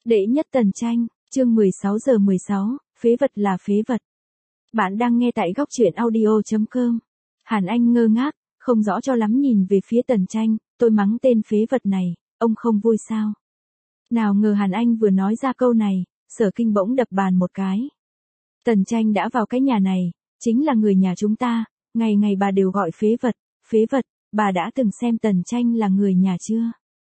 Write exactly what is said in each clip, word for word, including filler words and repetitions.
Đệ nhất Tần Tranh, chương mười sáu giờ mười sáu, phế vật là phế vật. Bạn đang nghe tại góc truyện audio chấm com. Hàn Anh ngơ ngác, không rõ cho lắm nhìn về phía Tần Tranh, tôi mắng tên phế vật này, ông không vui sao? Nào ngờ Hàn Anh vừa nói ra câu này, Sở Kinh bỗng đập bàn một cái. Tần Tranh đã vào cái nhà này, chính là người nhà chúng ta, ngày ngày bà đều gọi phế vật, phế vật, bà đã từng xem Tần Tranh là người nhà chưa?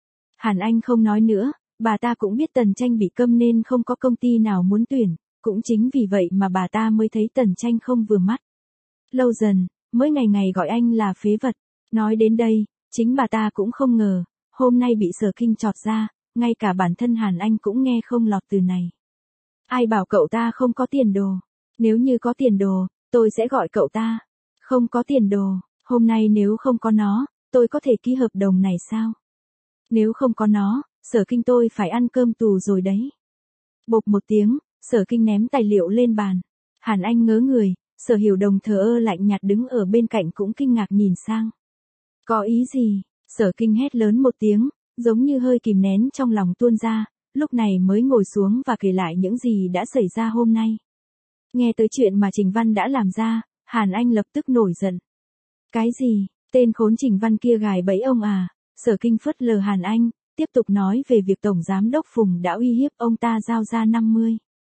Hàn Anh không nói nữa, bà ta cũng biết Tần Tranh bị câm nên không có công ty nào muốn tuyển, cũng chính vì vậy mà bà ta mới thấy Tần Tranh không vừa mắt. Lâu dần, mới ngày ngày gọi anh là phế vật. Nói đến đây, chính bà ta cũng không ngờ, hôm nay bị Sở Kinh chọt ra, ngay cả bản thân Hàn Anh cũng nghe không lọt từ này. Ai bảo cậu ta không có tiền đồ? Nếu như có tiền đồ, tôi sẽ gọi cậu ta. Không có tiền đồ, hôm nay nếu không có nó, tôi có thể ký hợp đồng này sao? Nếu không có nó, Sở Kinh tôi phải ăn cơm tù rồi đấy. Bộp một tiếng, Sở Kinh ném tài liệu lên bàn. Hàn Anh ngớ người, Sở Hiểu Đồng thờ ơ lạnh nhạt đứng ở bên cạnh cũng kinh ngạc nhìn sang. Có ý gì? Sở Kinh hét lớn một tiếng, giống như hơi kìm nén trong lòng tuôn ra, lúc này mới ngồi xuống và kể lại những gì đã xảy ra hôm nay. Nghe tới chuyện mà Trình Văn đã làm ra, Hàn Anh lập tức nổi giận. Cái gì? Tên khốn Trình Văn kia gài bẫy ông à? Sở Kinh phớt lờ Hàn Anh, tiếp tục nói về việc Tổng Giám đốc Phùng đã uy hiếp ông ta giao ra năm mươi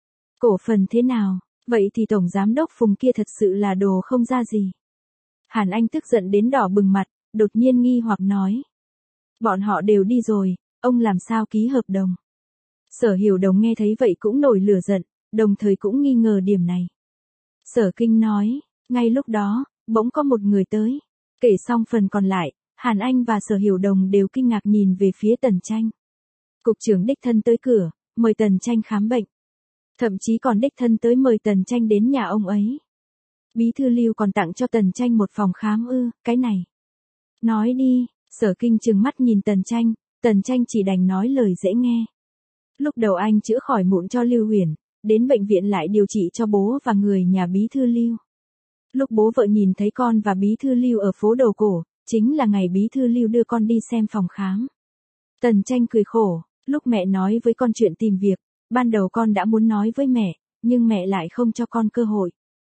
cổ phần thế nào, vậy thì Tổng Giám đốc Phùng kia thật sự là đồ không ra gì. Hàn Anh tức giận đến đỏ bừng mặt, đột nhiên nghi hoặc nói. Bọn họ đều đi rồi, ông làm sao ký hợp đồng? Sở Hiểu Đồng nghe thấy vậy cũng nổi lửa giận, đồng thời cũng nghi ngờ điểm này. Sở Kinh nói, ngay lúc đó, bỗng có một người tới. Kể xong phần còn lại, Hàn Anh và Sở Hiểu Đồng đều kinh ngạc nhìn về phía Tần Tranh. Cục trưởng đích thân tới cửa, mời Tần Tranh khám bệnh. Thậm chí còn đích thân tới mời Tần Tranh đến nhà ông ấy. Bí thư Lưu còn tặng cho Tần Tranh một phòng khám ư, cái này. Nói đi, Sở Kinh trừng mắt nhìn Tần Tranh, Tần Tranh chỉ đành nói lời dễ nghe. Lúc đầu anh chữa khỏi mụn cho Lưu Huyền, đến bệnh viện lại điều trị cho bố và người nhà Bí thư Lưu. Lúc bố vợ nhìn thấy con và Bí thư Lưu ở phố Đầu Cổ, chính là ngày Bí thư Lưu đưa con đi xem phòng khám. Tần Tranh cười khổ, lúc mẹ nói với con chuyện tìm việc, ban đầu con đã muốn nói với mẹ, nhưng mẹ lại không cho con cơ hội.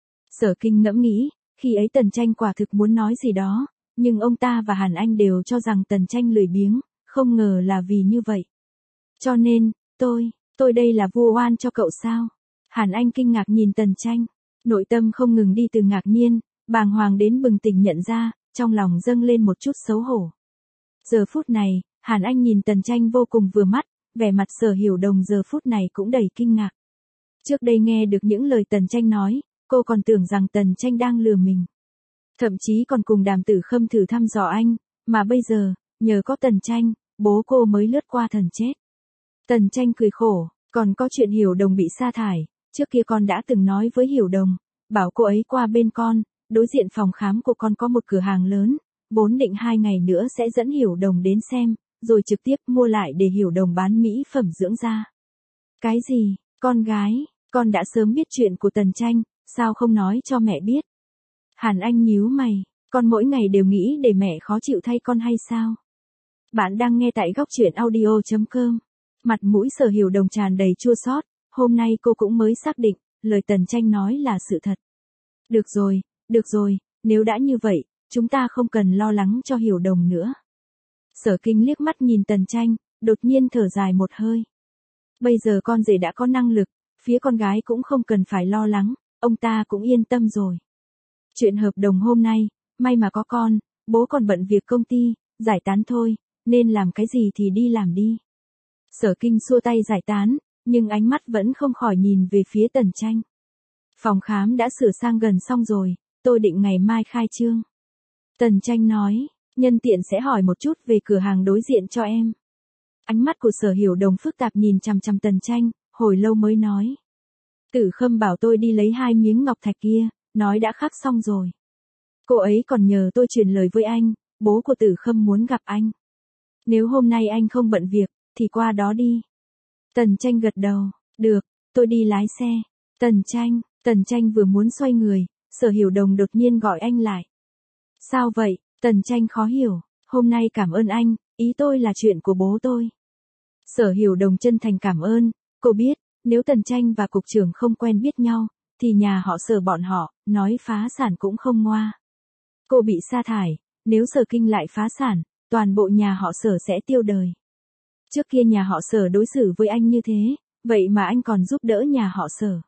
Sở Kinh ngẫm nghĩ, khi ấy Tần Tranh quả thực muốn nói gì đó, nhưng ông ta và Hàn Anh đều cho rằng Tần Tranh lười biếng, không ngờ là vì như vậy. Cho nên, tôi, tôi đây là vu oan cho cậu sao? Hàn Anh kinh ngạc nhìn Tần Tranh, nội tâm không ngừng đi từ ngạc nhiên, bàng hoàng đến bừng tỉnh nhận ra, trong lòng dâng lên một chút xấu hổ. Giờ phút này, Hàn Anh nhìn Tần Tranh vô cùng vừa mắt, vẻ mặt Sở Hiểu Đồng giờ phút này cũng đầy kinh ngạc. Trước đây nghe được những lời Tần Tranh nói, cô còn tưởng rằng Tần Tranh đang lừa mình. Thậm chí còn cùng Đàm Tử Khâm thử thăm dò anh, mà bây giờ, nhờ có Tần Tranh, bố cô mới lướt qua thần chết. Tần Tranh cười khổ, còn có chuyện Hiểu Đồng bị sa thải, trước kia con đã từng nói với Hiểu Đồng, bảo cô ấy qua bên con, đối diện phòng khám của con có một cửa hàng lớn, vốn định hai ngày nữa sẽ dẫn Hiểu Đồng đến xem, rồi trực tiếp mua lại để Hiểu Đồng bán mỹ phẩm dưỡng da. Cái gì, con gái, con đã sớm biết chuyện của Tần Tranh, sao không nói cho mẹ biết? Hàn Anh nhíu mày, con mỗi ngày đều nghĩ để mẹ khó chịu thay con hay sao? Bạn đang nghe tại góc truyện audio chấm com. Mặt mũi Sở Hiểu Đồng tràn đầy chua xót, hôm nay cô cũng mới xác định, lời Tần Tranh nói là sự thật. Được rồi, được rồi, nếu đã như vậy, chúng ta không cần lo lắng cho Hiểu Đồng nữa. Sở Kinh liếc mắt nhìn Tần Tranh, đột nhiên thở dài một hơi. Bây giờ con rể đã có năng lực, phía con gái cũng không cần phải lo lắng, ông ta cũng yên tâm rồi. Chuyện hợp đồng hôm nay, may mà có con, bố còn bận việc công ty, giải tán thôi, nên làm cái gì thì đi làm đi. Sở Kinh xua tay giải tán, nhưng ánh mắt vẫn không khỏi nhìn về phía Tần Tranh. Phòng khám đã sửa sang gần xong rồi, tôi định ngày mai khai trương. Tần Tranh nói, nhân tiện sẽ hỏi một chút về cửa hàng đối diện cho em. Ánh mắt của Sở Hiểu Đồng phức tạp nhìn chằm chằm Tần Tranh, hồi lâu mới nói. Tử Khâm bảo tôi đi lấy hai miếng ngọc thạch kia, nói đã khắc xong rồi. Cô ấy còn nhờ tôi truyền lời với anh, bố của Tử Khâm muốn gặp anh. Nếu hôm nay anh không bận việc, thì qua đó đi. Tần Tranh gật đầu, được, tôi đi lái xe. Tần Tranh, Tần Tranh vừa muốn xoay người, Sở Hiểu Đồng đột nhiên gọi anh lại. Sao vậy? Tần Tranh khó hiểu, hôm nay cảm ơn anh, ý tôi là chuyện của bố tôi. Sở Hiểu Đồng chân thành cảm ơn, Cô biết, nếu Tần Tranh và cục trưởng không quen biết nhau, thì nhà họ Sở bọn họ, nói phá sản cũng không ngoa. Cô bị sa thải, nếu Sở Kinh lại phá sản, toàn bộ nhà họ Sở sẽ tiêu đời. Trước kia nhà họ Sở đối xử với anh như thế, vậy mà anh còn giúp đỡ nhà họ Sở.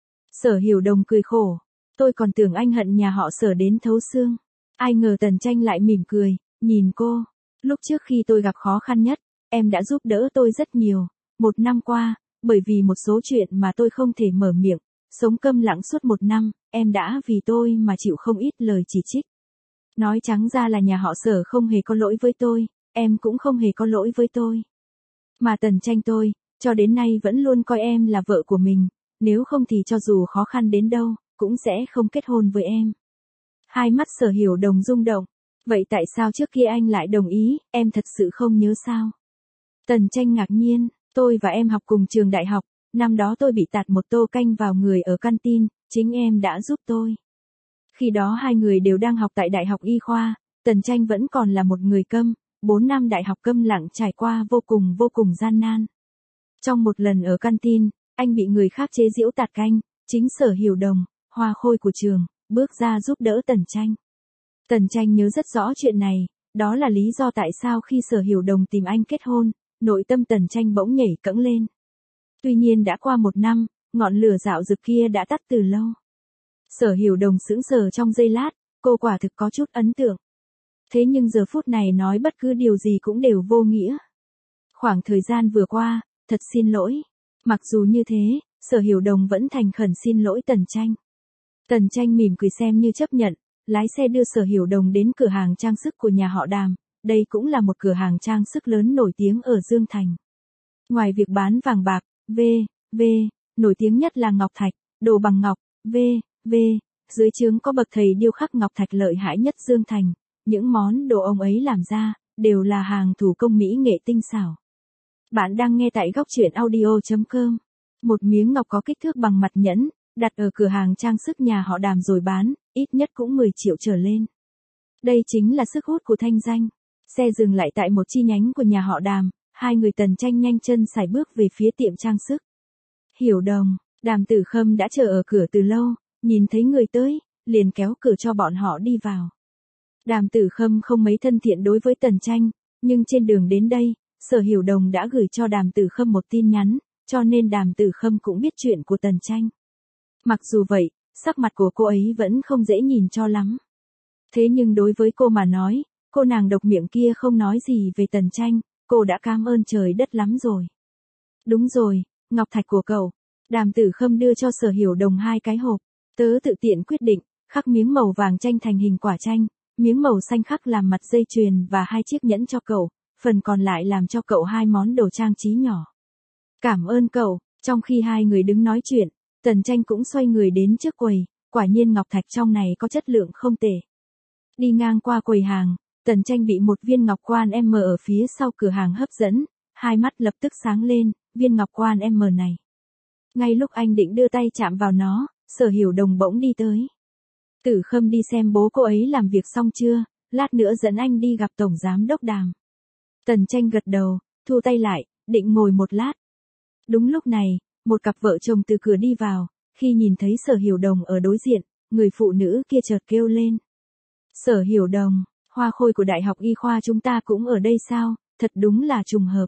Sở Hiểu Đồng cười khổ, tôi còn tưởng anh hận nhà họ Sở đến thấu xương. Ai ngờ Tần Tranh lại mỉm cười, nhìn cô. Lúc trước khi tôi gặp khó khăn nhất, em đã giúp đỡ tôi rất nhiều. Một năm qua, bởi vì một số chuyện mà tôi không thể mở miệng, sống câm lặng suốt một năm, em đã vì tôi mà chịu không ít lời chỉ trích. Nói trắng ra là nhà họ Sở không hề có lỗi với tôi, em cũng không hề có lỗi với tôi. Mà Tần Tranh tôi, cho đến nay vẫn luôn coi em là vợ của mình, nếu không thì cho dù khó khăn đến đâu, cũng sẽ không kết hôn với em. Hai mắt Sở Hiểu Đồng rung động. Vậy tại sao trước kia anh lại đồng ý, em thật sự không nhớ sao? Tần Tranh ngạc nhiên, tôi và em học cùng trường đại học, năm đó tôi bị tạt một tô canh vào người ở canteen, chính em đã giúp tôi. Khi đó hai người đều đang học tại Đại học Y khoa, Tần Tranh vẫn còn là một người câm, bốn năm đại học câm lặng trải qua vô cùng vô cùng gian nan. Trong một lần ở canteen, anh bị người khác chế giễu tạt canh, chính Sở Hiểu Đồng, hoa khôi của trường, bước ra giúp đỡ Tần Tranh. Tần Tranh nhớ rất rõ chuyện này, đó là lý do tại sao khi Sở Hiểu Đồng tìm anh kết hôn, nội tâm Tần Tranh bỗng nhảy cẫng lên. Tuy nhiên đã qua một năm, ngọn lửa dạo dực kia đã tắt từ lâu. Sở Hiểu Đồng sững sờ trong giây lát, cô quả thực có chút ấn tượng. Thế nhưng giờ phút này nói bất cứ điều gì cũng đều vô nghĩa. Khoảng thời gian vừa qua, thật xin lỗi. Mặc dù như thế, Sở Hiểu Đồng vẫn thành khẩn xin lỗi Tần Tranh. Tần Tranh mỉm cười xem như chấp nhận, lái xe đưa Sở Hiểu Đồng đến cửa hàng trang sức của nhà họ Đàm, đây cũng là một cửa hàng trang sức lớn nổi tiếng ở Dương Thành. Ngoài việc bán vàng bạc, v, v, nổi tiếng nhất là ngọc thạch, đồ bằng ngọc, v, v, dưới trướng có bậc thầy điêu khắc ngọc thạch lợi hại nhất Dương Thành, những món đồ ông ấy làm ra, đều là hàng thủ công mỹ nghệ tinh xảo. Bạn đang nghe tại góc truyện audio chấm com. Một miếng ngọc có kích thước bằng mặt nhẫn, đặt ở cửa hàng trang sức nhà họ Đàm rồi bán, ít nhất cũng mười triệu trở lên. Đây chính là sức hút của thanh danh. Xe dừng lại tại một chi nhánh của nhà họ Đàm, hai người Tần Tranh nhanh chân sải bước về phía tiệm trang sức. Hiểu Đồng, Đàm Tử Khâm đã chờ ở cửa từ lâu, nhìn thấy người tới, liền kéo cửa cho bọn họ đi vào. Đàm Tử Khâm không mấy thân thiện đối với Tần Tranh, nhưng trên đường đến đây, Sở Hiểu Đồng đã gửi cho Đàm Tử Khâm một tin nhắn, cho nên Đàm Tử Khâm cũng biết chuyện của Tần Tranh. Mặc dù vậy, sắc mặt của cô ấy vẫn không dễ nhìn cho lắm. Thế nhưng đối với cô mà nói, cô nàng độc miệng kia không nói gì về Tần Tranh, cô đã cảm ơn trời đất lắm rồi. Đúng rồi, ngọc thạch của cậu. Đàm Tử Khâm đưa cho Sở Hiểu Đồng hai cái hộp, tớ tự tiện quyết định, khắc miếng màu vàng chanh thành hình quả chanh, miếng màu xanh khắc làm mặt dây chuyền và hai chiếc nhẫn cho cậu, phần còn lại làm cho cậu hai món đồ trang trí nhỏ. Cảm ơn cậu. Trong khi hai người đứng nói chuyện, Tần Tranh cũng xoay người đến trước quầy, quả nhiên ngọc thạch trong này có chất lượng không tệ. Đi ngang qua quầy hàng, Tần Tranh bị một viên ngọc quan M ở phía sau cửa hàng hấp dẫn, hai mắt lập tức sáng lên, viên ngọc quan M này. Ngay lúc anh định đưa tay chạm vào nó, Sở Hiểu Đồng bỗng đi tới. Tử Khâm đi xem bố cô ấy làm việc xong chưa, lát nữa dẫn anh đi gặp Tổng Giám Đốc Đàm. Tần Tranh gật đầu, thu tay lại, định ngồi một lát. Đúng lúc này, một cặp vợ chồng từ cửa đi vào, khi nhìn thấy Sở Hiểu Đồng ở đối diện, người phụ nữ kia chợt kêu lên. Sở Hiểu Đồng, hoa khôi của Đại học Y khoa chúng ta cũng ở đây sao, thật đúng là trùng hợp.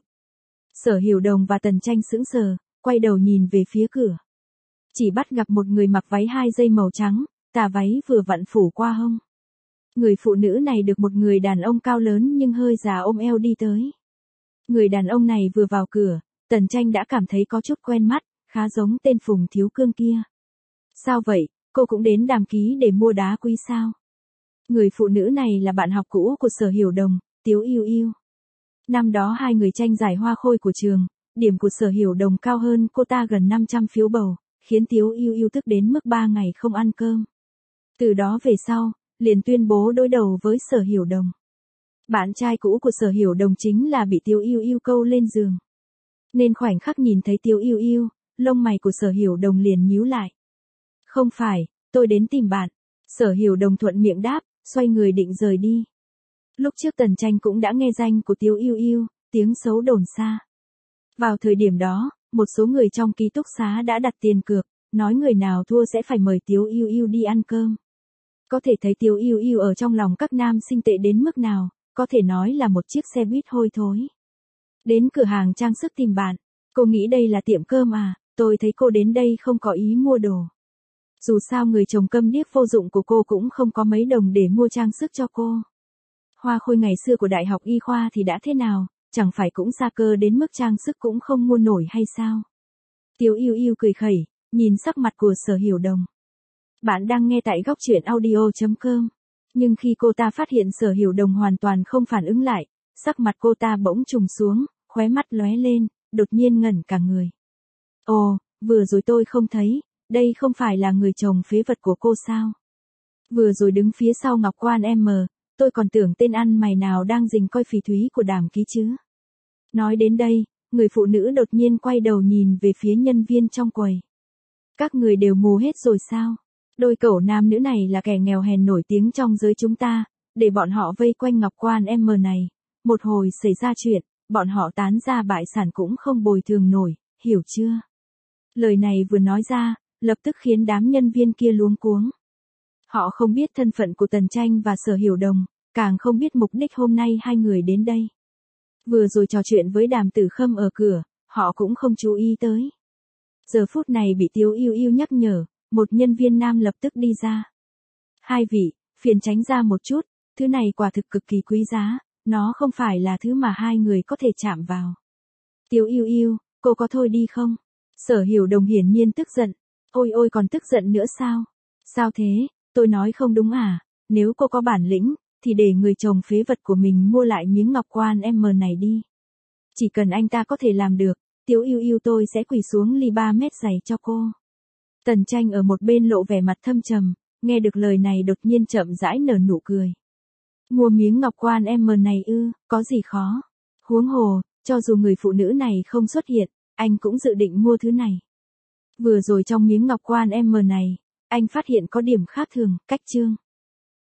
Sở Hiểu Đồng và Tần Tranh sững sờ, quay đầu nhìn về phía cửa. Chỉ bắt gặp một người mặc váy hai dây màu trắng, tà váy vừa vặn phủ qua hông. Người phụ nữ này được một người đàn ông cao lớn nhưng hơi già ôm eo đi tới. Người đàn ông này vừa vào cửa, Tần Tranh đã cảm thấy có chút quen mắt, khá giống tên Phùng Thiếu Cương kia. Sao vậy, cô cũng đến Đàm ký để mua đá quý sao? Người phụ nữ này là bạn học cũ của Sở Hiểu Đồng, Tiếu Yêu Yêu. Năm đó hai người tranh giải hoa khôi của trường, điểm của Sở Hiểu Đồng cao hơn cô ta gần năm trăm phiếu bầu, khiến Tiếu Yêu Yêu tức đến mức ba ngày không ăn cơm. Từ đó về sau, liền tuyên bố đối đầu với Sở Hiểu Đồng. Bạn trai cũ của Sở Hiểu Đồng chính là bị Tiếu Yêu Yêu câu lên giường. Nên khoảnh khắc nhìn thấy Tiếu Yêu Yêu, lông mày của Sở Hiểu Đồng liền nhíu lại. Không phải, tôi đến tìm bạn. Sở Hiểu Đồng thuận miệng đáp, xoay người định rời đi. Lúc trước Tần Tranh cũng đã nghe danh của Tiếu Yêu Yêu, tiếng xấu đồn xa. Vào thời điểm đó, Một số người trong ký túc xá đã đặt tiền cược, nói người nào thua sẽ phải mời Tiếu Yêu Yêu đi ăn cơm. Có thể thấy Tiếu Yêu Yêu ở trong lòng các nam sinh tệ đến mức nào, có thể nói là một chiếc xe buýt hôi thối. Đến cửa hàng trang sức tìm bạn, cô nghĩ đây là tiệm cơm à, tôi thấy cô đến đây không có ý mua đồ. Dù sao người chồng câm điếc vô dụng của cô cũng không có mấy đồng để mua trang sức cho cô. Hoa khôi ngày xưa của Đại học Y khoa thì đã thế nào, chẳng phải cũng xa cơ đến mức trang sức cũng không mua nổi hay sao? Tiếu Yêu Yêu cười khẩy, nhìn sắc mặt của Sở Hiểu Đồng. Bạn đang nghe tại góc truyện audio chấm com. Nhưng khi cô ta phát hiện Sở Hiểu Đồng hoàn toàn không phản ứng lại, sắc mặt cô ta bỗng trùng xuống, khóe mắt lóe lên, đột nhiên ngẩn cả người. Ồ, vừa rồi tôi không thấy, đây không phải là người chồng phế vật của cô sao? Vừa rồi đứng phía sau Ngọc Quan M, tôi còn tưởng tên ăn mày nào đang rình coi phỉ thúy của Đàm Ký chứ. Nói đến đây, người phụ nữ đột nhiên quay đầu nhìn về phía nhân viên trong quầy. Các người đều mù hết rồi sao? Đôi cẩu nam nữ này là kẻ nghèo hèn nổi tiếng trong giới chúng ta, để bọn họ vây quanh Ngọc Quan M này. Một hồi xảy ra chuyện, bọn họ tán ra bại sản cũng không bồi thường nổi, hiểu chưa? Lời này vừa nói ra, lập tức khiến đám nhân viên kia luống cuống. Họ không biết thân phận của Tần Tranh và Sở Hiểu Đồng, càng không biết mục đích hôm nay hai người đến đây. Vừa rồi trò chuyện với Đàm Tử Khâm ở cửa, họ cũng không chú ý tới. Giờ phút này bị Tiếu Yêu Yêu nhắc nhở, một nhân viên nam lập tức đi ra. Hai vị, phiền tránh ra một chút, thứ này quả thực cực kỳ quý giá, nó không phải là thứ mà hai người có thể chạm vào. Tiếu Yêu Yêu, cô có thôi đi không? Sở Hiểu Đồng hiển nhiên tức giận. Ôi ôi còn tức giận nữa sao? Sao thế, tôi nói không đúng à? Nếu cô có bản lĩnh, thì để người chồng phế vật của mình mua lại miếng Ngọc Quan M này đi. Chỉ cần anh ta có thể làm được, Tiếu Yêu Yêu tôi sẽ quỳ xuống ly ba mét giày cho cô. Tần Tranh ở một bên lộ vẻ mặt thâm trầm, nghe được lời này đột nhiên chậm rãi nở nụ cười. Mua miếng Ngọc Quan M này ư, có gì khó? Huống hồ, cho dù người phụ nữ này không xuất hiện, anh cũng dự định mua thứ này. Vừa rồi trong miếng Ngọc Quan M này, anh phát hiện có điểm khác thường, cách trương.